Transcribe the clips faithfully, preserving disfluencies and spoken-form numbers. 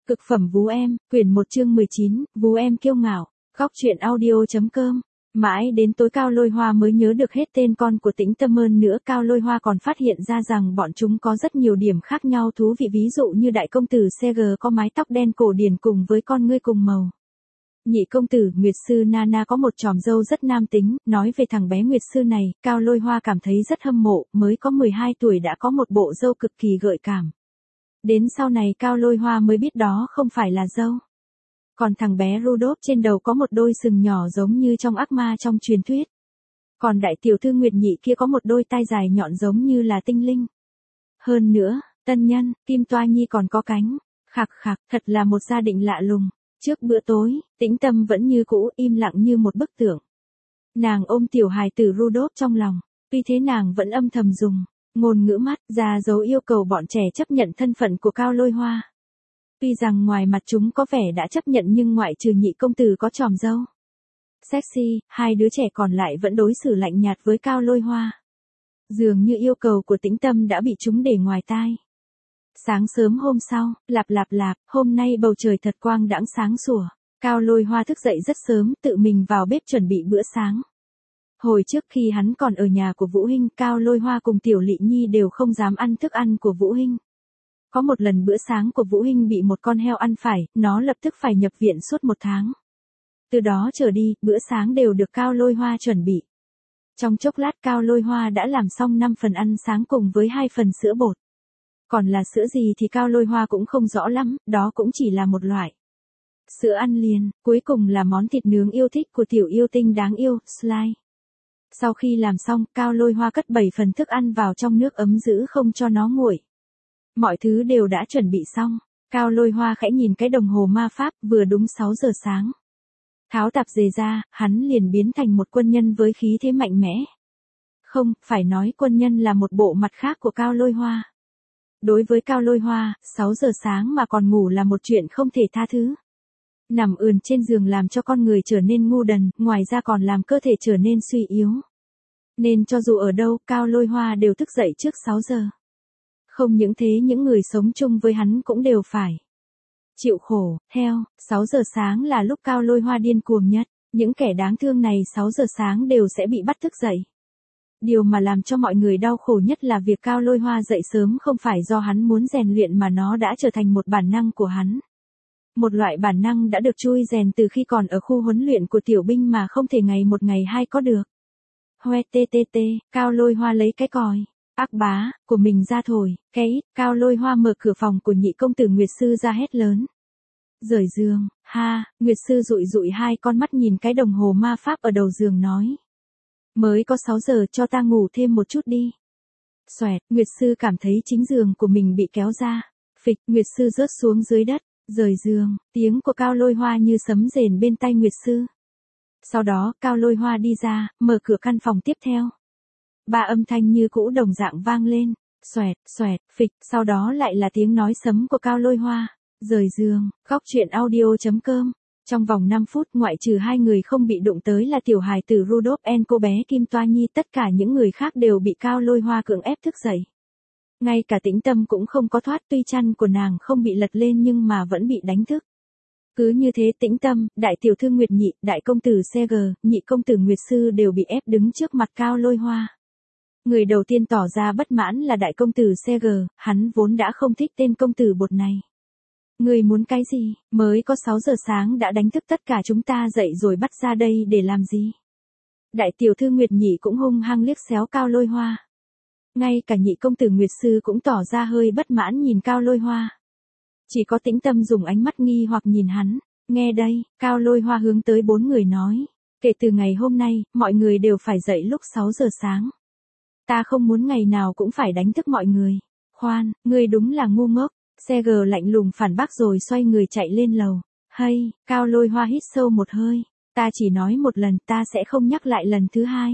Cực phẩm vú em, quyển một chương mười chín, vú em kiêu ngạo, góc truyện audio.com. Mãi đến tối Cao Lôi Hoa mới nhớ được hết tên con của Tĩnh Tâm. Hơn nữa Cao Lôi Hoa còn phát hiện ra rằng bọn chúng có rất nhiều điểm khác nhau thú vị, ví dụ như đại công tử xê giê có mái tóc đen cổ điển cùng với con ngươi cùng màu. Nhị công tử Nguyệt Sư Nana có một tròm râu rất nam tính. Nói về thằng bé Nguyệt Sư này, Cao Lôi Hoa cảm thấy rất hâm mộ, mới có mười hai tuổi đã có một bộ râu cực kỳ gợi cảm. Đến sau này Cao Lôi Hoa mới biết đó không phải là râu. Còn thằng bé Rudolph trên đầu có một đôi sừng nhỏ giống như trong ác ma trong truyền thuyết. Còn đại tiểu thư Nguyệt Nhị kia có một đôi tai dài nhọn giống như là tinh linh. Hơn nữa, tân nhân, Kim Toa Nhi còn có cánh. Khạc khạc, thật là một gia đình lạ lùng. Trước bữa tối, Tĩnh Tâm vẫn như cũ im lặng như một bức tượng. Nàng ôm tiểu hài tử Rudolph trong lòng, tuy thế nàng vẫn âm thầm dùng ngôn ngữ mắt ra dấu yêu cầu bọn trẻ chấp nhận thân phận của Cao Lôi Hoa. Tuy rằng ngoài mặt chúng có vẻ đã chấp nhận nhưng ngoại trừ nhị công tử có tròm râu sexy, hai đứa trẻ còn lại vẫn đối xử lạnh nhạt với Cao Lôi Hoa. Dường như yêu cầu của Tĩnh Tâm đã bị chúng để ngoài tai. Sáng sớm hôm sau, lạp lạp lạp, hôm nay bầu trời thật quang đãng sáng sủa. Cao Lôi Hoa thức dậy rất sớm, tự mình vào bếp chuẩn bị bữa sáng. Hồi trước khi hắn còn ở nhà của Vũ Hinh, Cao Lôi Hoa cùng Tiểu Lị Nhi đều không dám ăn thức ăn của Vũ Hinh. Có một lần bữa sáng của Vũ Hinh bị một con heo ăn phải, nó lập tức phải nhập viện suốt một tháng. Từ đó trở đi, bữa sáng đều được Cao Lôi Hoa chuẩn bị. Trong chốc lát Cao Lôi Hoa đã làm xong năm phần ăn sáng cùng với hai phần sữa bột. Còn là sữa gì thì Cao Lôi Hoa cũng không rõ lắm, đó cũng chỉ là một loại sữa ăn liền. Cuối cùng là món thịt nướng yêu thích của tiểu yêu tinh đáng yêu, Sly. Sau khi làm xong, Cao Lôi Hoa cất bảy phần thức ăn vào trong nước ấm giữ không cho nó nguội. Mọi thứ đều đã chuẩn bị xong. Cao Lôi Hoa khẽ nhìn cái đồng hồ ma pháp, vừa đúng sáu giờ sáng. Tháo tạp dề ra, hắn liền biến thành một quân nhân với khí thế mạnh mẽ. Không, phải nói quân nhân là một bộ mặt khác của Cao Lôi Hoa. Đối với Cao Lôi Hoa, sáu giờ sáng mà còn ngủ là một chuyện không thể tha thứ. Nằm ườn trên giường làm cho con người trở nên ngu đần, ngoài ra còn làm cơ thể trở nên suy yếu. Nên cho dù ở đâu, Cao Lôi Hoa đều thức dậy trước sáu giờ. Không những thế những người sống chung với hắn cũng đều phải chịu khổ, theo, sáu giờ sáng là lúc Cao Lôi Hoa điên cuồng nhất. Những kẻ đáng thương này sáu giờ sáng đều sẽ bị bắt thức dậy. Điều mà làm cho mọi người đau khổ nhất là việc Cao Lôi Hoa dậy sớm không phải do hắn muốn rèn luyện mà nó đã trở thành một bản năng của hắn. Một loại bản năng đã được chui rèn từ khi còn ở khu huấn luyện của tiểu binh mà không thể ngày một ngày hai có được. Hoe tê tê tê, Cao Lôi Hoa lấy cái còi ác bá của mình ra thổi, cái Cao Lôi Hoa mở cửa phòng của nhị công tử Nguyệt Sư ra hét lớn. Rời giường, ha, Nguyệt Sư dụi dụi hai con mắt nhìn cái đồng hồ ma pháp ở đầu giường nói. Mới có sáu giờ, cho ta ngủ thêm một chút đi. Xoẹt, Nguyệt Sư cảm thấy chính giường của mình bị kéo ra. Phịch, Nguyệt Sư rớt xuống dưới đất. Rời giường, tiếng của Cao Lôi Hoa như sấm rền bên tai Nguyệt Sư. Sau đó, Cao Lôi Hoa đi ra, mở cửa căn phòng tiếp theo. Ba âm thanh như cũ đồng dạng vang lên. Xoẹt, xoẹt, phịch, sau đó lại là tiếng nói sấm của Cao Lôi Hoa. Rời giường, góc truyện audio.com. Trong vòng năm phút ngoại trừ hai người không bị đụng tới là tiểu hài tử Rudolph and cô bé Kim Toa Nhi, tất cả những người khác đều bị Cao Lôi Hoa cưỡng ép thức dậy. Ngay cả Tĩnh Tâm cũng không có thoát, tuy chăn của nàng không bị lật lên nhưng mà vẫn bị đánh thức. Cứ như thế Tĩnh Tâm, đại tiểu thư Nguyệt Nhị, đại công tử xê giê, nhị công tử Nguyệt Sư đều bị ép đứng trước mặt Cao Lôi Hoa. Người đầu tiên tỏ ra bất mãn là đại công tử xê giê, hắn vốn đã không thích tên công tử bột này. Người muốn cái gì, mới có sáu giờ sáng đã đánh thức tất cả chúng ta dậy rồi bắt ra đây để làm gì? Đại tiểu thư Nguyệt Nhị cũng hung hăng liếc xéo Cao Lôi Hoa. Ngay cả nhị công tử Nguyệt Sư cũng tỏ ra hơi bất mãn nhìn Cao Lôi Hoa. Chỉ có Tĩnh Tâm dùng ánh mắt nghi hoặc nhìn hắn. Nghe đây, Cao Lôi Hoa hướng tới bốn người nói. Kể từ ngày hôm nay, mọi người đều phải dậy lúc sáu giờ sáng. Ta không muốn ngày nào cũng phải đánh thức mọi người. Khoan, ngươi đúng là ngu ngốc. xê giê lạnh lùng phản bác rồi xoay người chạy lên lầu. Hay, Cao Lôi Hoa hít sâu một hơi. Ta chỉ nói một lần, ta sẽ không nhắc lại lần thứ hai.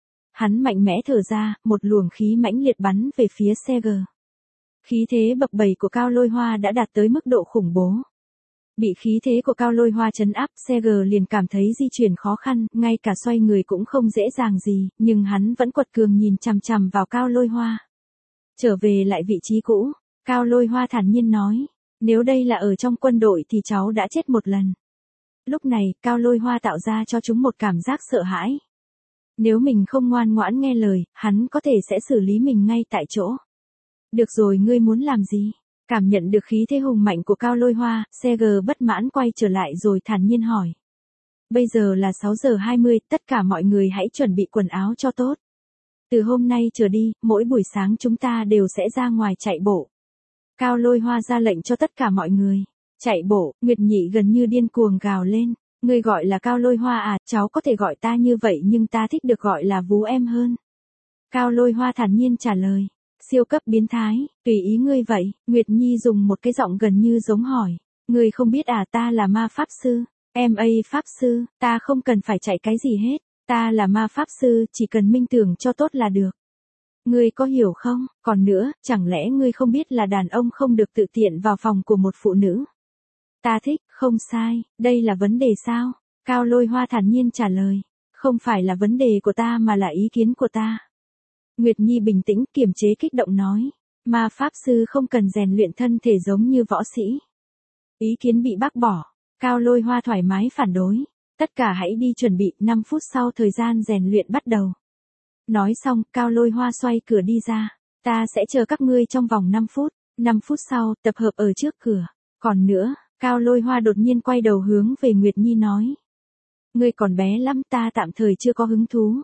Hắn mạnh mẽ thở ra, một luồng khí mãnh liệt bắn về phía xê giê. Khí thế bập bềnh của Cao Lôi Hoa đã đạt tới mức độ khủng bố. Bị khí thế của Cao Lôi Hoa trấn áp, xê giê liền cảm thấy di chuyển khó khăn, ngay cả xoay người cũng không dễ dàng gì, nhưng hắn vẫn quật cường nhìn chằm chằm vào Cao Lôi Hoa. Trở về lại vị trí cũ, Cao Lôi Hoa thản nhiên nói. Nếu đây là ở trong quân đội thì cháu đã chết một lần. Lúc này, Cao Lôi Hoa tạo ra cho chúng một cảm giác sợ hãi. Nếu mình không ngoan ngoãn nghe lời, hắn có thể sẽ xử lý mình ngay tại chỗ. Được rồi, ngươi muốn làm gì? Cảm nhận được khí thế hùng mạnh của Cao Lôi Hoa, xê giê bất mãn quay trở lại rồi thản nhiên hỏi. Bây giờ là sáu giờ hai mươi, tất cả mọi người hãy chuẩn bị quần áo cho tốt. Từ hôm nay trở đi, mỗi buổi sáng chúng ta đều sẽ ra ngoài chạy bộ. Cao Lôi Hoa ra lệnh cho tất cả mọi người. Chạy bộ, Nguyệt Nhị gần như điên cuồng gào lên. Ngươi gọi là Cao Lôi Hoa à, cháu có thể gọi ta như vậy nhưng ta thích được gọi là Vú em hơn. Cao Lôi Hoa thản nhiên trả lời. Siêu cấp biến thái, tùy ý ngươi vậy. Nguyệt Nhi dùng một cái giọng gần như giống hỏi. Ngươi không biết à, ta là ma pháp sư. Em a pháp sư, ta không cần phải chạy cái gì hết. Ta là ma pháp sư, chỉ cần minh tưởng cho tốt là được. Ngươi có hiểu không? Còn nữa, chẳng lẽ ngươi không biết là đàn ông không được tự tiện vào phòng của một phụ nữ? Ta thích, không sai, đây là vấn đề sao? Cao Lôi Hoa thản nhiên trả lời. Không phải là vấn đề của ta mà là ý kiến của ta. Nguyệt Nhi bình tĩnh kiềm chế kích động nói. Ma pháp sư không cần rèn luyện thân thể giống như võ sĩ. Ý kiến bị bác bỏ. Cao Lôi Hoa thoải mái phản đối. Tất cả hãy đi chuẩn bị, năm phút sau thời gian rèn luyện bắt đầu. Nói xong, Cao Lôi Hoa xoay cửa đi ra. Ta sẽ chờ các ngươi trong vòng năm phút. năm phút sau, tập hợp ở trước cửa. Còn nữa, Cao Lôi Hoa đột nhiên quay đầu hướng về Nguyệt Nhi nói. Ngươi còn bé lắm, ta tạm thời chưa có hứng thú.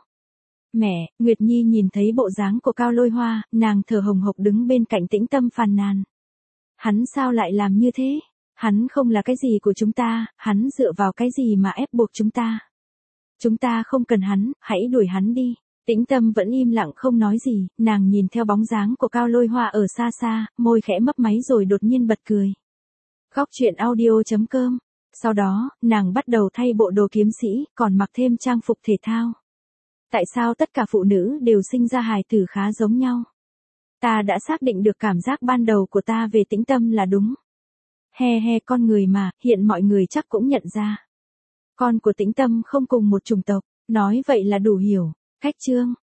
Mẹ, Nguyệt Nhi nhìn thấy bộ dáng của Cao Lôi Hoa, nàng thở hồng hộc đứng bên cạnh Tĩnh Tâm phàn nàn. Hắn sao lại làm như thế? Hắn không là cái gì của chúng ta, hắn dựa vào cái gì mà ép buộc chúng ta? Chúng ta không cần hắn, hãy đuổi hắn đi. Tĩnh Tâm vẫn im lặng không nói gì, nàng nhìn theo bóng dáng của Cao Lôi Hoa ở xa xa, môi khẽ mấp máy rồi đột nhiên bật cười. Góc truyện audio chấm com. Sau đó, nàng bắt đầu thay bộ đồ kiếm sĩ, còn mặc thêm trang phục thể thao. Tại sao tất cả phụ nữ đều sinh ra hài tử khá giống nhau? Ta đã xác định được cảm giác ban đầu của ta về Tĩnh Tâm là đúng. He he, con người mà, hiện mọi người chắc cũng nhận ra. Con của Tĩnh Tâm không cùng một chủng tộc, nói vậy là đủ hiểu. Khách chương.